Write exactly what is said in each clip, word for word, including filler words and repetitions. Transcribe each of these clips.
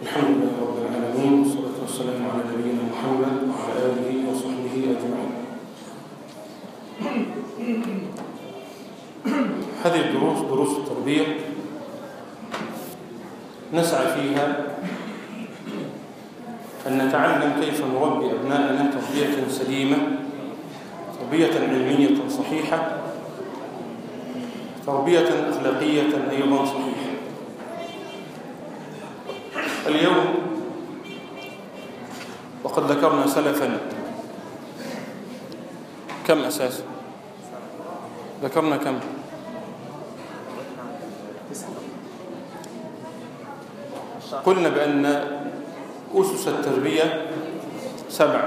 الحمد لله رب العالمين، والصلاة والسلام على نبينا محمد وعلى آله وصحبه أجمعين. هذه الدروس دروس التربية نسعى فيها أن نتعلم كيف نربي أبناءنا تربية سليمة، تربية علمية صحيحة، تربية أخلاقية أيضا صحيحة. اليوم وقد ذكرنا سلفا كم أساسا؟ ذكرنا كم؟ قلنا بأن أسس التربية سبع: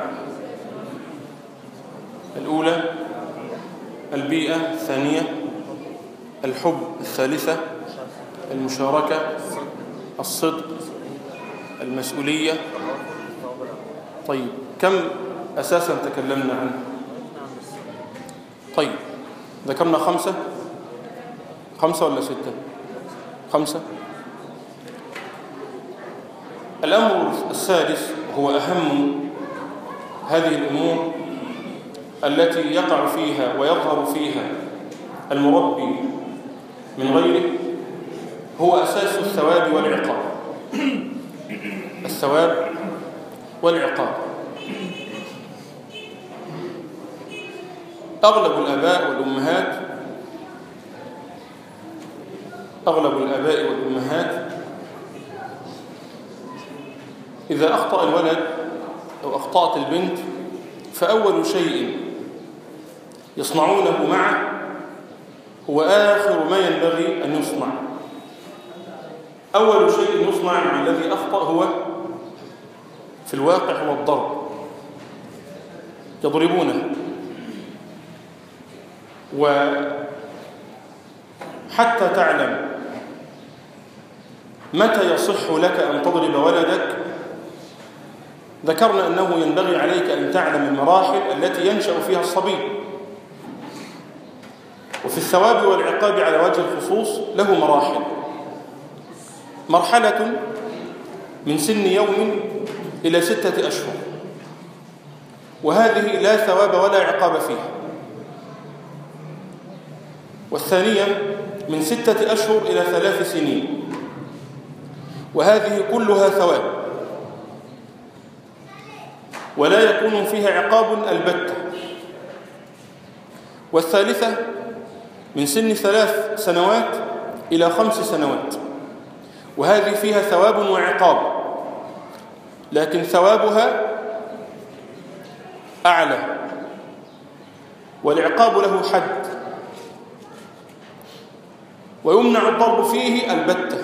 الأولى البيئة، الثانية الحب، الثالثة المشاركة، الصدق، المسؤولية. طيب كم أساسا تكلمنا عنه؟ طيب ذكرنا خمسة خمسة ولا ستة؟ خمسة. الأمر السادس هو أهم هذه الأمور التي يقع فيها ويظهر فيها المربي من غيره، هو أساس الثواب والعقاب. الثواب والعقاب. أغلب الآباء والأمهات أغلب الآباء والأمهات إذا أخطأ الولد أو أخطأت البنت، فأول شيء يصنعونه معه هو آخر ما ينبغي أن يصنع. أول شيء يصنع مع الذي أخطأ هو في الواقع هو الضرب. يضربونه، وحتى تعلم متى يصح لك أن تضرب ولدك، ذكرنا أنه ينبغي عليك أن تعلم المراحل التي ينشأ فيها الصبي. وفي الثواب والعقاب على وجه الخصوص له مراحل. مرحلة من سن يوم إلى ستة أشهر، وهذه لا ثواب ولا عقاب فيها. والثانية من ستة أشهر إلى ثلاث سنين، وهذه كلها ثواب ولا يكون فيها عقاب البتة. والثالثة من سن ثلاث سنوات إلى خمس سنوات، وهذه فيها ثواب وعقاب، لكن ثوابها أعلى والعقاب له حد، ويمنع الضرب فيه البتة.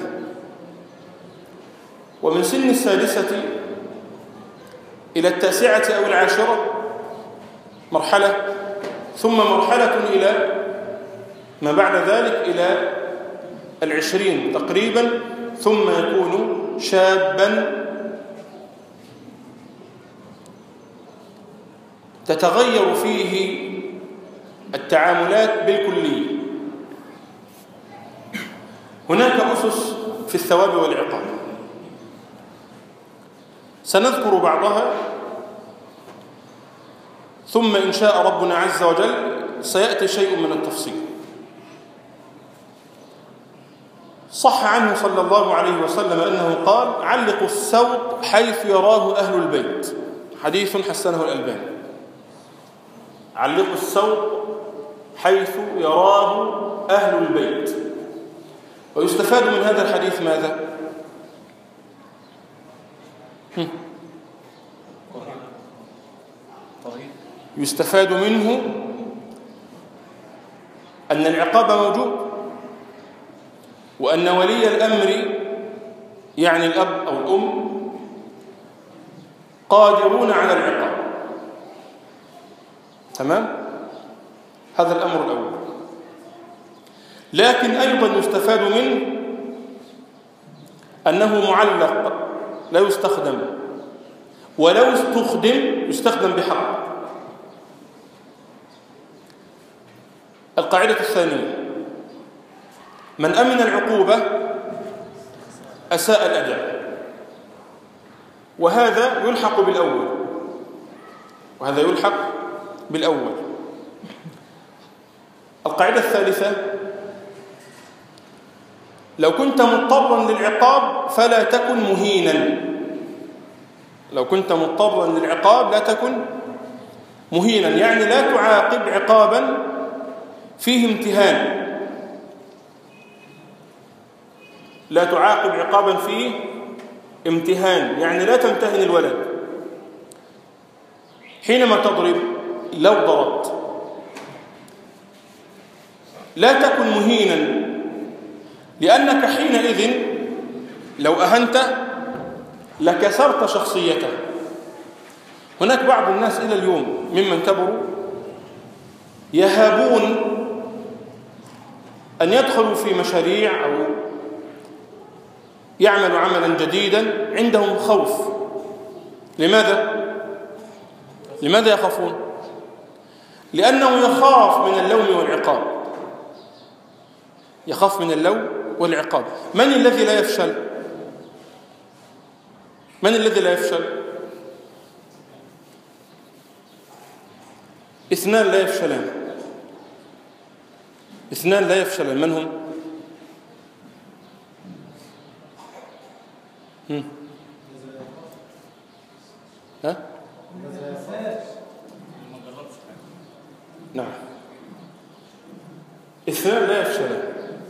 ومن سن السادسة إلى التاسعة أو العاشرة مرحلة، ثم مرحلة إلى ما بعد ذلك إلى العشرين تقريبا، ثم يكون شابا تتغير فيه التعاملات بالكلية. هناك أسس في الثواب والعقاب سنذكر بعضها، ثم إن شاء ربنا عز وجل سيأتي شيء من التفصيل. صح عنه صلى الله عليه وسلم أنه قال: علقوا السوط حيث يراه أهل البيت. حديث حسنه الألباني. علقوا السوط حيث يراه أهل البيت. ويستفاد من هذا الحديث ماذا؟ يستفاد منه أن العقاب موجود، وأن ولي الأمر يعني الأب أو الأم قادرون على العقاب. تمام؟ هذا الأمر الأول. لكن أيضا يستفاد منه أنه معلق لا يستخدم، ولو استخدم يستخدم بحق. القاعدة الثانية: من أمن العقوبة أساء الأداء. وهذا يلحق بالأول وهذا يلحق بالأول. القاعدة الثالثة: لو كنت مضطرا للعقاب فلا تكن مهينا. لو كنت مضطرا للعقاب لا تكن مهينا، يعني لا تعاقب عقابا فيه امتهان، لا تعاقب عقابا فيه امتهان، يعني لا تمتهن الولد. حينما تضرب، لو ضربت، لا تكن مهينا، لأنك حينئذ لو أهنت لكسرت شخصيته. هناك بعض الناس إلى اليوم ممن كبروا يهابون أن يدخلوا في مشاريع أو يعملوا عملا جديدا، عندهم خوف. لماذا؟ لماذا يخافون؟ لأنه يخاف من اللوم والعقاب، يخاف من اللوم والعقاب. من الذي لا يفشل؟ من الذي لا يفشل؟ اثنان لا يفشلان، اثنان لا يفشلان. من هم؟ هم؟ ها؟ نعم، اثنان لا يفشلان.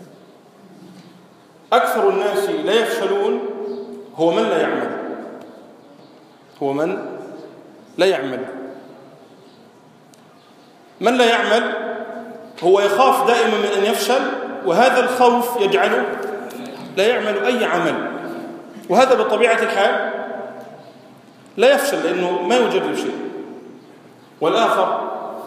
أكثر الناس لا يفشلون هو من لا يعمل، هو من لا يعمل. من لا يعمل هو يخاف دائما من أن يفشل، وهذا الخوف يجعله لا يعمل أي عمل، وهذا بطبيعة الحال لا يفشل لأنه ما يجرب شيء. والآخر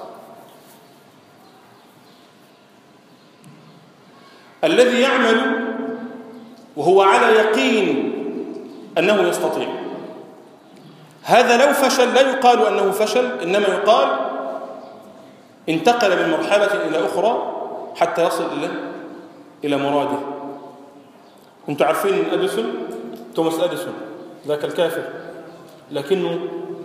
الذي يعمل وهو على يقين أنه يستطيع، هذا لو فشل لا يقال أنه فشل، إنما يقال انتقل من مرحلة إلى أخرى حتى يصل إلى إلى مراده. أنتم عارفين أديسون، توماس أديسون ذاك الكافر، لكنه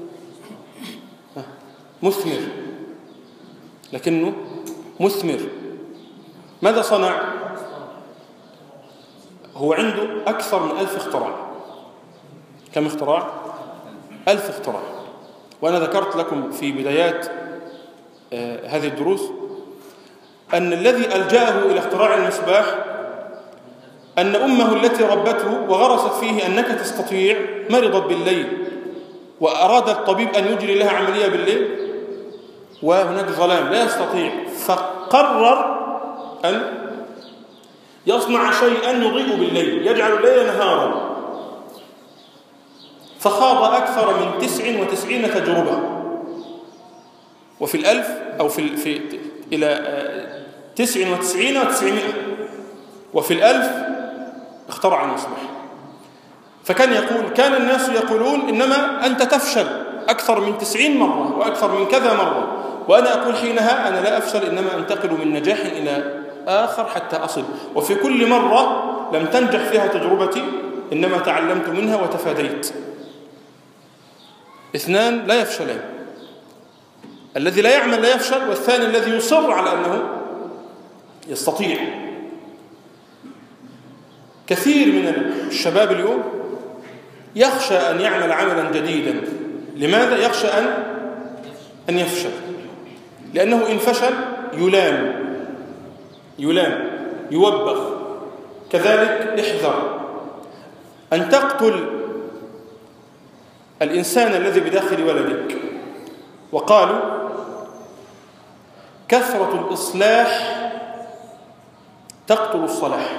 مثمر، لكنه مثمر. ماذا صنع؟ هو عنده أكثر من ألف اختراع. كم اختراع؟ ألف اختراع. وأنا ذكرت لكم في بدايات آه هذه الدروس أن الذي ألجأه إلى اختراع المصباح أن أمه التي ربته وغرست فيه أنك تستطيع مرضت بالليل، وأراد الطبيب أن يجري لها عملية بالليل وهناك ظلام لا يستطيع، فقرر أن يصنع شيئا يضيء بالليل، يجعل الليل نهارا. فخاض أكثر من تسع وتسعين تجربة، وفي الألف أو في, في إلى تسع وتسعين وتسعمائة، وفي الألف اخترع المصباح. فكان يقول، كان الناس يقولون إنما أنت تفشل أكثر من تسعين مرة وأكثر من كذا مرة، وأنا أقول حينها أنا لا أفشل، إنما أنتقل من نجاح إلى آخر حتى أصل، وفي كل مرة لم تنجح فيها تجربتي إنما تعلمت منها وتفاديت. اثنان لا يفشلان، الذي لا يعمل لا يفشل، والثاني الذي يصر على أنه يستطيع. كثير من الشباب اليوم يخشى أن يعمل عملا جديدا. لماذا يخشى أن أن يفشل؟ لأنه إن فشل يلام يلام يوبخ. كذلك احذر أن تقتل الإنسان الذي بداخل ولدك. وقالوا كثرة الإصلاح تقتل الصلاح،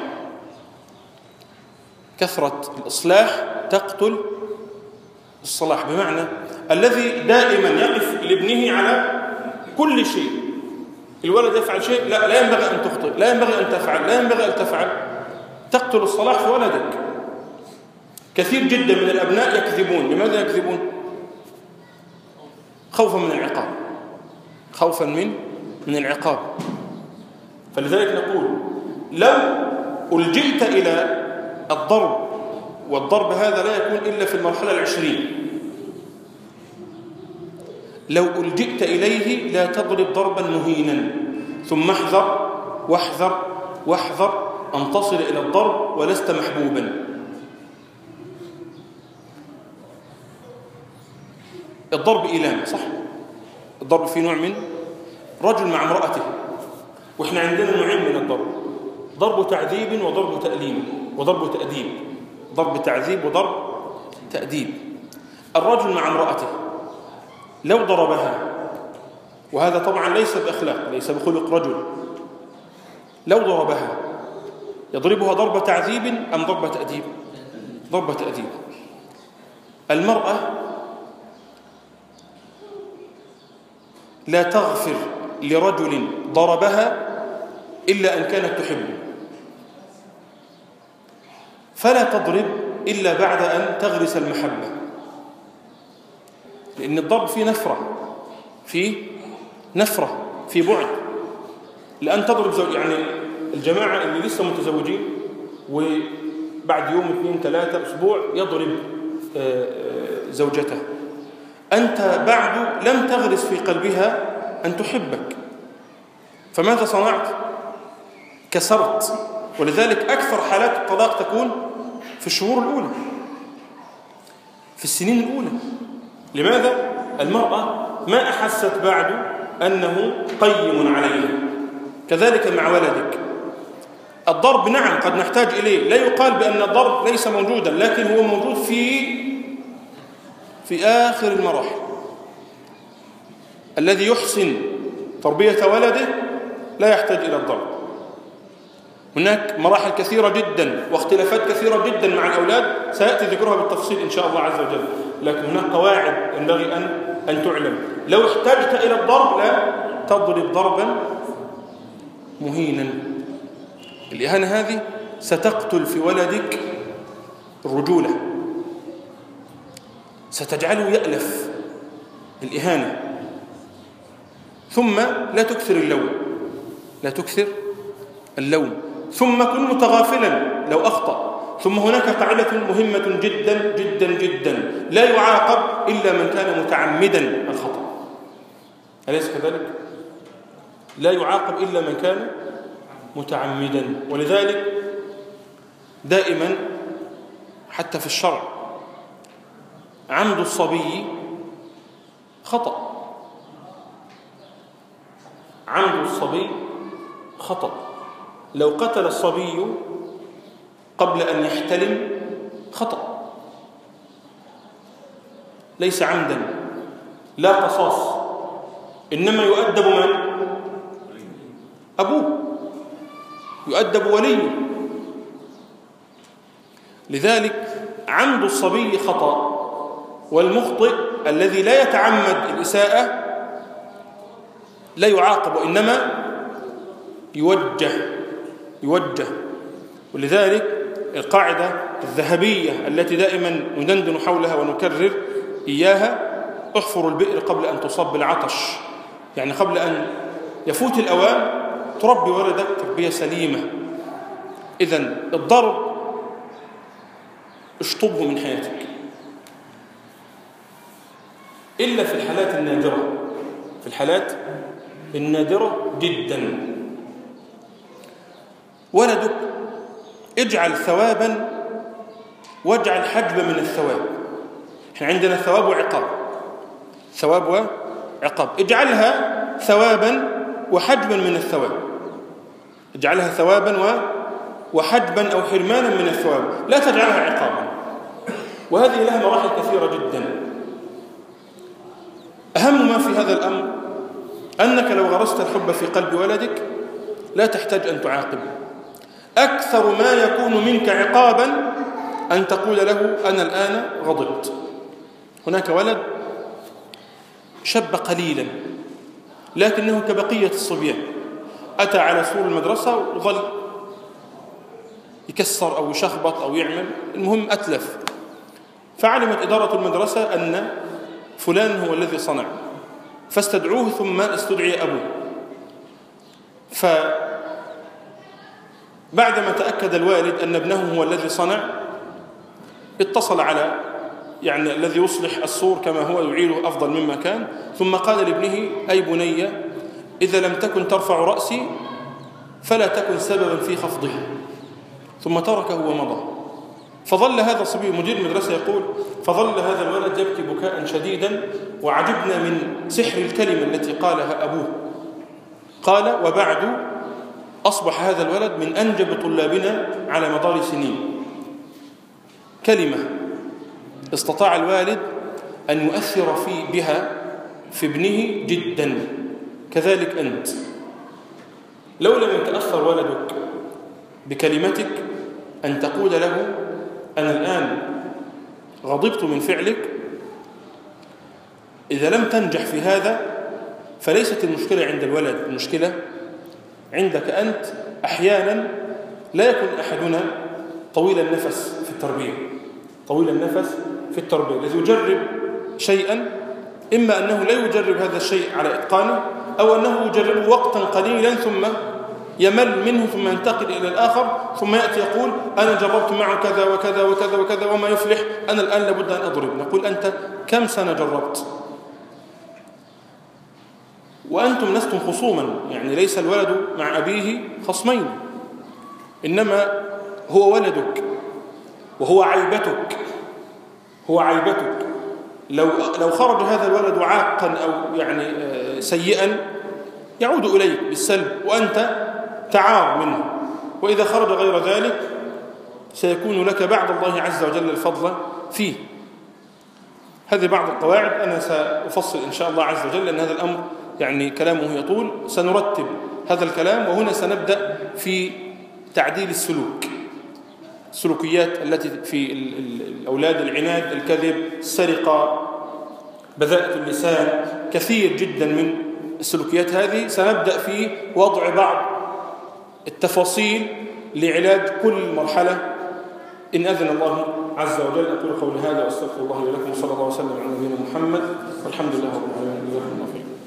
كثرة الإصلاح تقتل الصلاح، بمعنى الذي دائما يقف لابنه على كل شيء. الولد يفعل شيء، لا لا ينبغي أن تخطئ، لا ينبغي أن تفعل، لا ينبغي أن تفعل، تقتل الصلاح في ولدك. كثير جدا من الأبناء يكذبون. لماذا يكذبون؟ خوفا من العقاب، خوفا من من العقاب. فلذلك نقول لو ألجئت إلى الضرب والضرب هذا لا يكون إلا في المرحلة العشرين. لو ألجئت إليه لا تضرب ضربا مهينا، ثم احذر واحذر واحذر أن تصل إلى الضرب ولست محبوبا. الضرب إيلام، صح؟ الضرب فيه نوع من رجل مع امرأته، وإحنا عندنا نوعين من الضرب: ضرب تعذيب وضرب تأليم وضرب تأديب. ضرب تعذيب وضرب تأديب. الرجل مع امرأته لو ضربها، وهذا طبعا ليس بأخلاق، ليس بخلق رجل، لو ضربها يضربها ضرب تعذيب أم ضرب تأديب؟ ضرب تأديب. المرأة لا تغفر لرجل ضربها إلا أن كانت تحبه، فلا تضرب إلا بعد أن تغرس المحبة، لأن الضرب فيه نفرة، فيه نفرة، فيه بعد. لأن تضرب زوج، يعني الجماعة اللي لسه متزوجين وبعد يوم اثنين ثلاثة أسبوع يضرب زوجته، أنت بعد لم تغرس في قلبها أن تحبك، فماذا صنعت؟ كسرت. ولذلك أكثر حالات الطلاق تكون في الشهور الأولى، في السنين الأولى. لماذا؟ المرأة ما أحست بعد أنه قيم عليها. كذلك مع ولدك الضرب، نعم قد نحتاج إليه، لا يقال بأن الضرب ليس موجودا، لكن هو موجود في في آخر المراحل. الذي يحسن تربية ولده لا يحتاج إلى الضرب. هناك مراحل كثيرة جدا واختلافات كثيرة جدا مع الأولاد سيأتي ذكرها بالتفصيل إن شاء الله عز وجل، لكن هناك قواعد ينبغي أن أن تعلم. لو احتجت إلى الضرب لا تضرب ضربا مهينا. الإهانة هذه ستقتل في ولدك الرجولة، ستجعله يألف الإهانة. ثم لا تكثر اللوم، لا تكثر اللوم. ثم كن متغافلا لو أخطأ. ثم هناك قاعدة مهمة جدا جدا جدا: لا يعاقب إلا من كان متعمدا الخطأ. أليس كذلك؟ لا يعاقب إلا من كان متعمدا. ولذلك دائما حتى في الشرع عمد الصبي خطأ، عمد الصبي خطأ. لو قتل الصبي قبل أن يحتلم خطأ، ليس عمدا، لا قصاص، إنما يؤدب من؟ أبوه، يؤدب وليه. لذلك عمد الصبي خطأ، والمخطئ الذي لا يتعمد الإساءة لا يعاقب وإنما يوجه يوجه ولذلك القاعدة الذهبية التي دائما ندندن حولها ونكرر إياها: احفر البئر قبل أن تصب العطش. يعني قبل أن يفوت الأوان تربي ولدك تربية سليمة. إذن الضرب اشطبه من حياتك، إلا في الحالات النادرة، في الحالات النادرة جدا. ولدك اجعل ثوابا واجعل حجبا من الثواب. احنا عندنا ثواب وعقاب، ثواب وعقاب، اجعلها ثوابا وحجبا من الثواب. اجعلها ثوابا وحجبا أو حرمانا من الثواب، لا تجعلها عقابا. وهذه لها مراحل كثيرة جدا. أهم ما في هذا الأمر أنك لو غرست الحب في قلب ولدك لا تحتاج أن تعاقبه. أكثر ما يكون منك عقابا أن تقول له: أنا الآن غضبت. هناك ولد شب قليلا لكنه كبقية الصبيان، أتى على سور المدرسة وظل يكسر أو يشخبط أو يعمل، المهم أتلف. فعلمت إدارة المدرسة أن فلان هو الذي صنع، فاستدعوه ثم استدعي أبوه. فبعدما تأكد الوالد أن ابنه هو الذي صنع اتصل على يعني الذي يصلح السور كما هو يعيده أفضل مما كان، ثم قال لابنه: أي بني، إذا لم تكن ترفع رأسي فلا تكن سببا في خفضه. ثم تركه ومضى. فظل هذا الصبي، مدير المدرسة يقول: فظل هذا الولد يبكي بكاء شديدا، وعجبنا من سحر الكلمة التي قالها أبوه. قال: وبعد أصبح هذا الولد من أنجب طلابنا على مدار سنين. كلمة استطاع الوالد أن يؤثر في بها في ابنه جدا. كذلك أنت، لو لم يتأثر ولدك بكلمتك أن تقول له: أنا الآن غضبت من فعلك، إذا لم تنجح في هذا فليست المشكلة عند الولد، المشكلة عندك أنت. أحيانا لا يكون أحدنا طويل النفس في التربية، طويل النفس في التربية الذي يجرب شيئا، إما أنه لا يجرب هذا الشيء على إتقانه، أو أنه يجربه وقتا قليلا ثم يمل منه ثم ينتقل إلى الآخر، ثم يأتي يقول: أنا جربت معه كذا وكذا وكذا وكذا وما يفلح، أنا الآن لابد أن أضرب. نقول: أنت كم سنة جربت؟ وأنتم لستم خصوما، يعني ليس الولد مع أبيه خصمين، إنما هو ولدك وهو عيبتك، هو عيبتك. لو لو خرج هذا الولد عاقا أو يعني سيئا يعود إليك بالسلب وأنت تعار منه، وإذا خرج غير ذلك سيكون لك بعد الله عز وجل الفضل فيه. هذه بعض القواعد، أنا سأفصل إن شاء الله عز وجل، لأن هذا الأمر يعني كلامه يطول. سنرتب هذا الكلام، وهنا سنبدأ في تعديل السلوك، السلوكيات التي في الأولاد: العناد، الكذب، السرقة، بذاءة اللسان، كثير جدا من السلوكيات هذه. سنبدأ في وضع بعض التفاصيل لعلاج كل مرحلة إن أذن الله عز وجل. أقول قولي هذا وأستغفر الله لكم، صلى الله وسلم على نبينا محمد، والحمد لله رب العالمين.